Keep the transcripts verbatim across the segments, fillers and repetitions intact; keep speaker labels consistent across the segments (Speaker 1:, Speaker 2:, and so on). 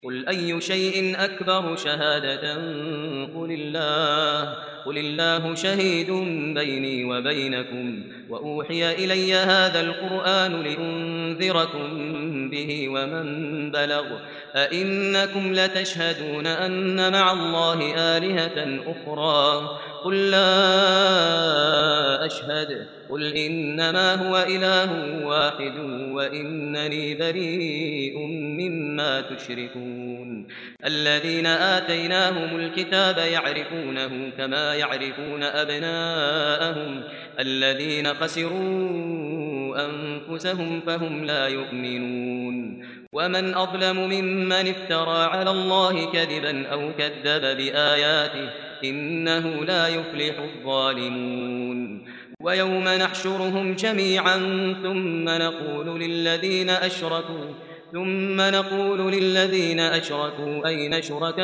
Speaker 1: قل أي شيء أكبر شهادة قل الله قل الله شهيد بيني وبينكم وأوحي إلي هذا القرآن لأنذركم به ومن بلغ أئنكم لتشهدون أن مع الله آلهة أخرى قل لا أشهد قل إنما هو إله واحد وإنني بريء مما تشركون الذين آتيناهم الكتاب يعرفونه كما يعرفون أبناءهم الذين خسروا أنفسهم فهم لا يؤمنون ومن أظلم ممن افترى على الله كذبا أو كذب بآياته إنه لا يفلح الظالمون ويوم نحشرهم جميعا ثم نقول للذين أشركوا ثم نقول للذين أشركوا أين شركاؤكم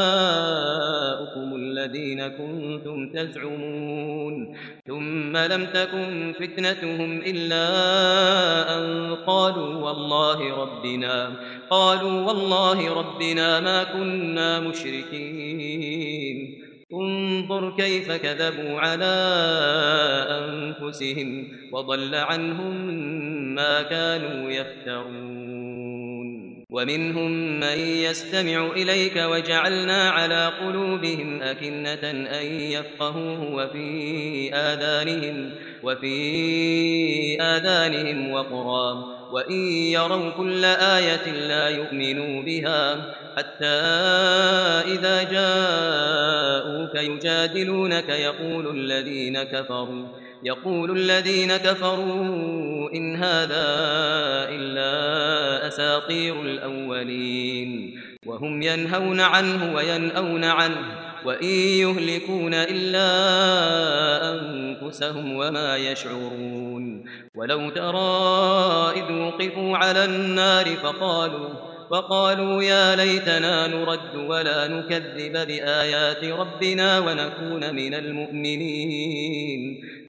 Speaker 1: الذين كنتم تزعمون ثم لم تكن فتنتهم إلا أن قالوا والله ربنا قالوا والله ربنا ما كنا مشركين انظر كيف كذبوا على أنفسهم وضل عنهم ما كانوا يفترون ومنهم من يستمع إليك وجعلنا على قلوبهم أكنة أن يفقهوه وفي آذانهم وفي آذانهم وقرا وإن يروا كل آية لا يؤمنوا بها حتى إذا جاءوك يجادلونك يقول الذين كفروا يقول الذين كفروا إن هذا إلا أساطير الأولين وهم ينهون عنه وينأون عنه وإن يهلكون إلا أنفسهم وما يشعرون ولو ترى إذ وقفوا على النار فقالوا فقالوا يا ليتنا نرد ولا نكذب بآيات ربنا ونكون من المؤمنين